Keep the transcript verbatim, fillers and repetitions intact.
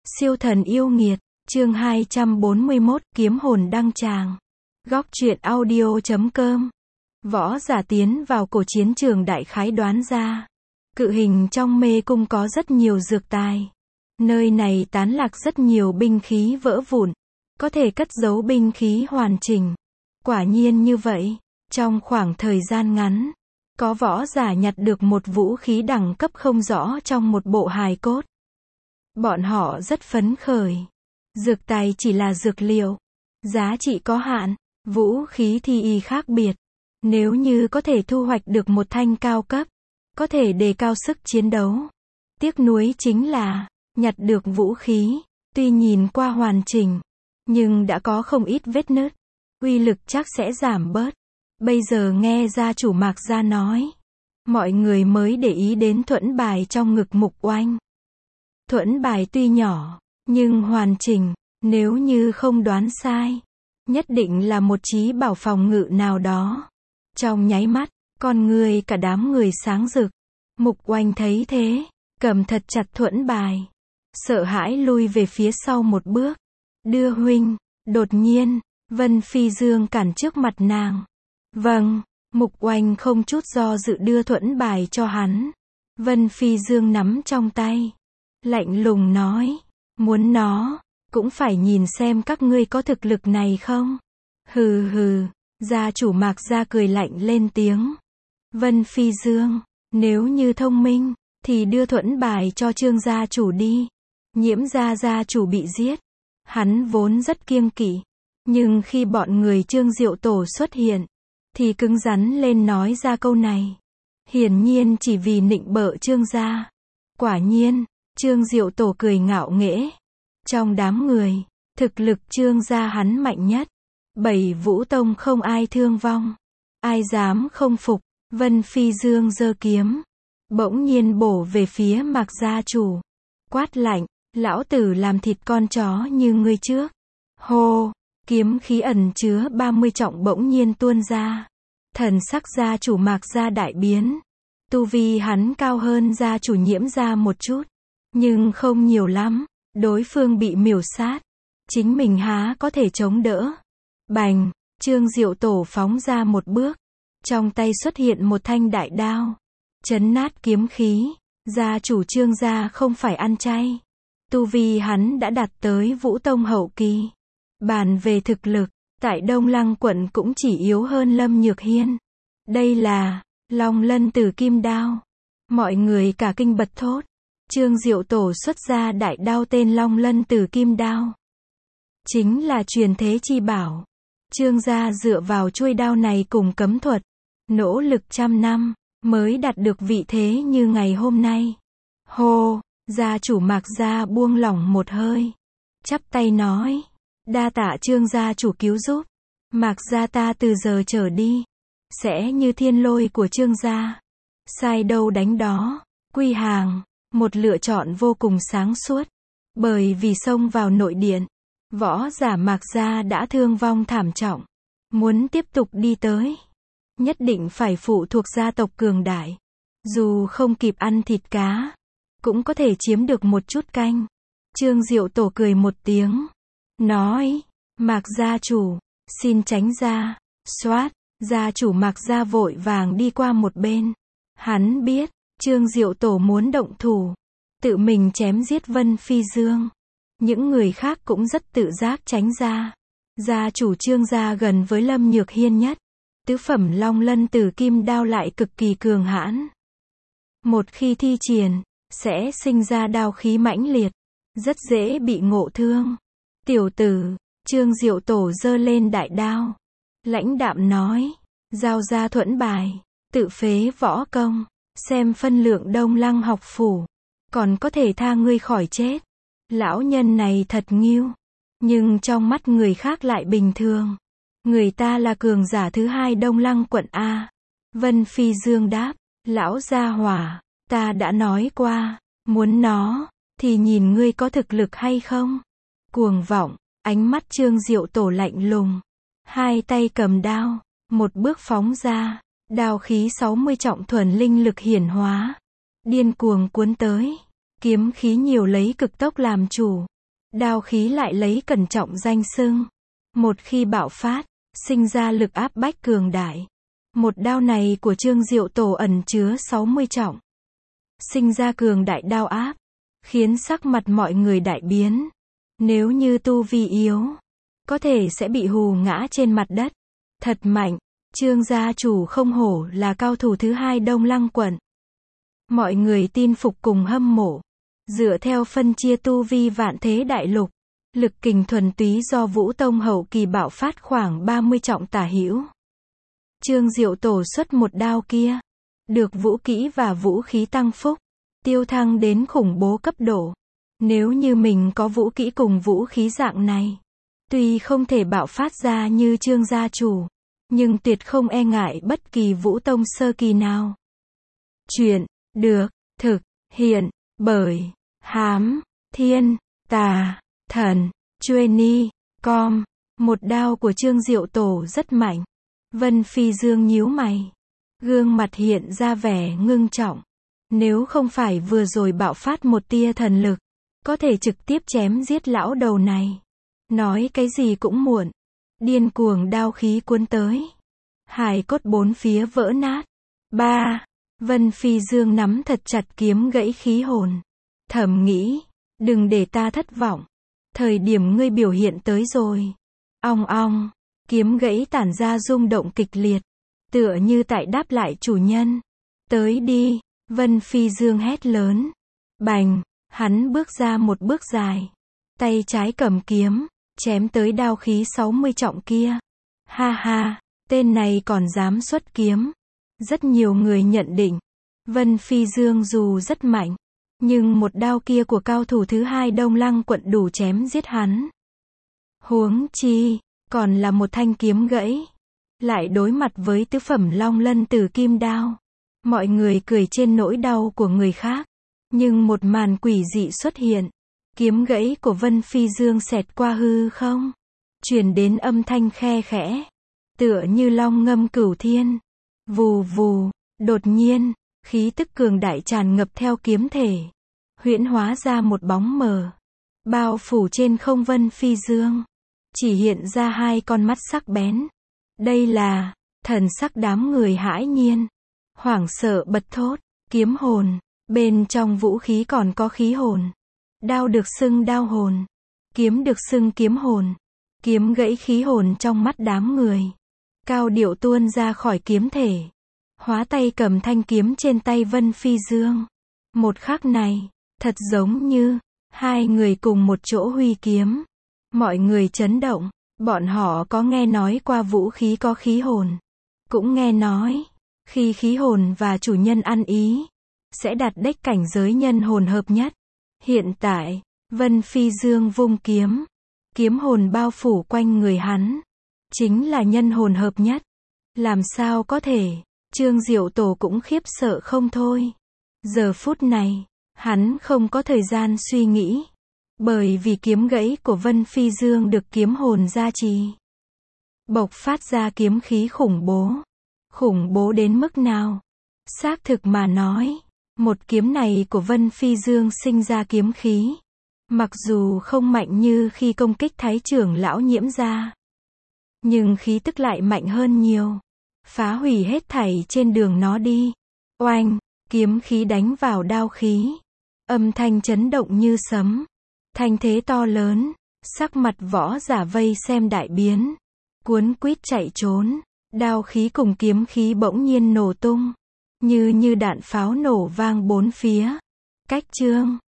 Siêu thần yêu nghiệt, chương hai trăm bốn mươi mốt, kiếm hồn đăng tràng. Góc truyện audio chấm com. Võ giả tiến vào cổ chiến trường đại khái đoán ra. Cự hình trong mê cung có rất nhiều dược tài. Nơi này tán lạc rất nhiều binh khí vỡ vụn. Có thể cất giấu binh khí hoàn chỉnh. Quả nhiên như vậy, trong khoảng thời gian ngắn, có võ giả nhặt được một vũ khí đẳng cấp không rõ trong một bộ hài cốt. Bọn họ rất phấn khởi. Dược tài chỉ là dược liệu. Giá trị có hạn. Vũ khí thì y khác biệt. Nếu như có thể thu hoạch được một thanh cao cấp, có thể đề cao sức chiến đấu. Tiếc nuối chính là, nhặt được vũ khí, tuy nhìn qua hoàn chỉnh, nhưng đã có không ít vết nứt. Uy lực chắc sẽ giảm bớt. Bây giờ nghe gia chủ Mạc Gia nói, mọi người mới để ý đến thuẫn bài trong ngực Mục Oanh. Thuẫn bài tuy nhỏ, nhưng hoàn chỉnh, nếu như không đoán sai, nhất định là một chí bảo phòng ngự nào đó. Trong nháy mắt, con người cả đám người sáng rực. Mục Oanh thấy thế, cầm thật chặt thuẫn bài, sợ hãi lui về phía sau một bước. Đưa huynh. Đột nhiên, Vân Phi Dương cản trước mặt nàng. Vâng. Mục Oanh không chút do dự đưa thuẫn bài cho hắn. Vân Phi Dương nắm trong tay, lạnh lùng nói, muốn nó, cũng phải nhìn xem các ngươi có thực lực này không. Hừ hừ. Gia chủ Mạc Gia cười lạnh lên tiếng. Vân Phi Dương, nếu như thông minh, thì đưa thuẫn bài cho Trương gia chủ đi. Nhiễm gia gia chủ bị giết, hắn vốn rất kiêng kỵ, nhưng khi bọn người Trương Diệu Tổ xuất hiện, thì cứng rắn lên nói ra câu này. Hiển nhiên chỉ vì nịnh bợ Trương gia. Quả nhiên, Trương Diệu Tổ cười ngạo nghễ. Trong đám người, thực lực Trương gia hắn mạnh nhất. Bảy Vũ Tông không ai thương vong. Ai dám không phục. Vân Phi Dương giơ kiếm, bỗng nhiên bổ về phía Mạc gia chủ. Quát lạnh, lão tử làm thịt con chó như ngươi trước. Hô, kiếm khí ẩn chứa ba mươi trọng bỗng nhiên tuôn ra. Thần sắc gia chủ Mạc gia đại biến. Tu vi hắn cao hơn gia chủ Nhiễm gia một chút, nhưng không nhiều lắm. Đối phương bị miểu sát, chính mình há có thể chống đỡ. Bành, Trương Diệu Tổ phóng ra một bước, trong tay xuất hiện một thanh đại đao, chấn nát kiếm khí. Gia chủ Trương gia không phải ăn chay, tu vi hắn đã đạt tới Vũ Tông hậu kỳ. Bàn về thực lực, tại Đông Lăng quận cũng chỉ yếu hơn Lâm Nhược Hiên. Đây là Long Lân Tử Kim Đao. Mọi người cả kinh bật thốt. Trương Diệu Tổ xuất ra đại đao tên Long Lân Tử Kim Đao, chính là truyền thế chi bảo. Trương gia dựa vào chuôi đao này cùng cấm thuật, nỗ lực trăm năm, mới đạt được vị thế như ngày hôm nay. Hô, gia chủ Mạc Gia buông lỏng một hơi, chắp tay nói, đa tạ Trương gia chủ cứu giúp. Mạc Gia ta từ giờ trở đi, sẽ như thiên lôi của Trương gia, sai đâu đánh đó, quy hàng. Một lựa chọn vô cùng sáng suốt, bởi vì xông vào nội điện, võ giả Mạc Gia đã thương vong thảm trọng. Muốn tiếp tục đi tới, nhất định phải phụ thuộc gia tộc cường đại. Dù không kịp ăn thịt cá, cũng có thể chiếm được một chút canh. Trương Diệu Tổ cười một tiếng, nói, Mạc gia chủ, xin tránh ra. Xoát, gia chủ Mạc Gia vội vàng đi qua một bên. Hắn biết, Trương Diệu Tổ muốn động thủ, tự mình chém giết Vân Phi Dương. Những người khác cũng rất tự giác tránh ra. Gia chủ Trương gia gần với Lâm Nhược Hiên nhất. Tứ phẩm Long Lân Tử Kim Đao lại cực kỳ cường hãn. Một khi thi triển, sẽ sinh ra đao khí mãnh liệt, rất dễ bị ngộ thương. Tiểu tử, Trương Diệu Tổ giơ lên đại đao, lãnh đạm nói, giao ra thuẫn bài, tự phế võ công, xem phân lượng Đông Lăng học phủ, còn có thể tha ngươi khỏi chết. Lão nhân này thật nghiêu, nhưng trong mắt người khác lại bình thường. Người ta là cường giả thứ hai Đông Lăng quận A. Vân Phi Dương đáp, lão gia hỏa, ta đã nói qua, muốn nó, thì nhìn ngươi có thực lực hay không. Cuồng vọng, ánh mắt Trương Diệu Tổ lạnh lùng, hai tay cầm đao, một bước phóng ra, đao khí sáu mươi trọng thuần linh lực hiển hóa, điên cuồng cuốn tới. Kiếm khí nhiều lấy cực tốc làm chủ, Đao khí lại lấy cẩn trọng danh xưng. Một khi bạo phát, sinh ra lực áp bách cường đại. Một đao này của Trương Diệu Tổ ẩn chứa sáu mươi trọng. Sinh ra cường đại đao áp, khiến sắc mặt mọi người đại biến. Nếu như tu vi yếu, có thể sẽ bị hù ngã trên mặt đất. Thật mạnh, Trương gia chủ không hổ là cao thủ thứ hai Đông Lăng quận. Mọi người tin phục cùng hâm mộ. Dựa theo phân chia tu vi vạn thế đại lục, lực kình thuần túy do Vũ Tông hậu kỳ bạo phát khoảng ba mươi trọng tả hữu. Trương Diệu Tổ xuất một đao kia, được vũ kỹ và vũ khí tăng phúc, tiêu thăng đến khủng bố cấp độ. Nếu như mình có vũ kỹ cùng vũ khí dạng này, tuy không thể bạo phát ra như Trương gia chủ, nhưng tuyệt không e ngại bất kỳ Vũ Tông sơ kỳ nào. Chuyện được thực hiện bởi Hám Thiên Tà Thần Chuyên com. Một đao của Trương Diệu Tổ rất mạnh. Vân Phi Dương nhíu mày, gương mặt hiện ra vẻ ngưng trọng. Nếu không phải vừa rồi bạo phát một tia thần lực, có thể trực tiếp chém giết lão đầu này. Nói cái gì cũng muộn. Điên cuồng đao khí cuốn tới. Hài cốt bốn phía vỡ nát. Ba. Vân Phi Dương nắm thật chặt kiếm gãy khí hồn. Thầm nghĩ, đừng để ta thất vọng. Thời điểm ngươi biểu hiện tới rồi. Ong ong, kiếm gãy tản ra rung động kịch liệt. Tựa như tại đáp lại chủ nhân. Tới đi, Vân Phi Dương hét lớn. Bành, hắn bước ra một bước dài. Tay trái cầm kiếm, chém tới đao khí sáu mươi trọng kia. Ha ha, tên này còn dám xuất kiếm. Rất nhiều người nhận định, Vân Phi Dương dù rất mạnh, nhưng một đao kia của cao thủ thứ hai Đông Lăng quận đủ chém giết hắn. Huống chi, còn là một thanh kiếm gãy. Lại đối mặt với tứ phẩm long lân tử kim đao. Mọi người cười trên nỗi đau của người khác. Nhưng một màn quỷ dị xuất hiện. Kiếm gãy của Vân Phi Dương xẹt qua hư không. Truyền đến âm thanh khe khẽ. Tựa như long ngâm cửu thiên. Vù vù, đột nhiên, khí tức cường đại tràn ngập theo kiếm thể. Huyễn hóa ra một bóng mờ. Bao phủ trên không Vân Phi Dương. Chỉ hiện ra hai con mắt sắc bén. Đây là, thần sắc đám người hãi nhiên. Hoảng sợ bật thốt, kiếm hồn. Bên trong vũ khí còn có khí hồn. Đao được xưng đao hồn. Kiếm được xưng kiếm hồn. Kiếm gãy khí hồn trong mắt đám người. Cao điệu tuôn ra khỏi kiếm thể. Hóa tay cầm thanh kiếm trên tay Vân Phi Dương. Một khắc này, thật giống như, hai người cùng một chỗ huy kiếm. Mọi người chấn động, bọn họ có nghe nói qua vũ khí có khí hồn. Cũng nghe nói, khi khí hồn và chủ nhân ăn ý, sẽ đạt đích cảnh giới nhân hồn hợp nhất. Hiện tại, Vân Phi Dương vung kiếm. Kiếm hồn bao phủ quanh người hắn. Chính là nhân hồn hợp nhất. Làm sao có thể, Trương Diệu Tổ cũng khiếp sợ không thôi. Giờ phút này, hắn không có thời gian suy nghĩ. Bởi vì kiếm gãy của Vân Phi Dương được kiếm hồn gia trì. Bộc phát ra kiếm khí khủng bố. Khủng bố đến mức nào? Xác thực mà nói, một kiếm này của Vân Phi Dương sinh ra kiếm khí. Mặc dù không mạnh như khi công kích Thái trưởng lão Nhiễm gia, nhưng khí tức lại mạnh hơn nhiều. Phá hủy hết thảy trên đường nó đi. Oanh, kiếm khí đánh vào đao khí. Âm thanh chấn động như sấm. Thanh thế to lớn. Sắc mặt võ giả vây xem đại biến. Cuốn quýt chạy trốn. Đao khí cùng kiếm khí bỗng nhiên nổ tung. Như như đạn pháo nổ vang bốn phía. Cách Trương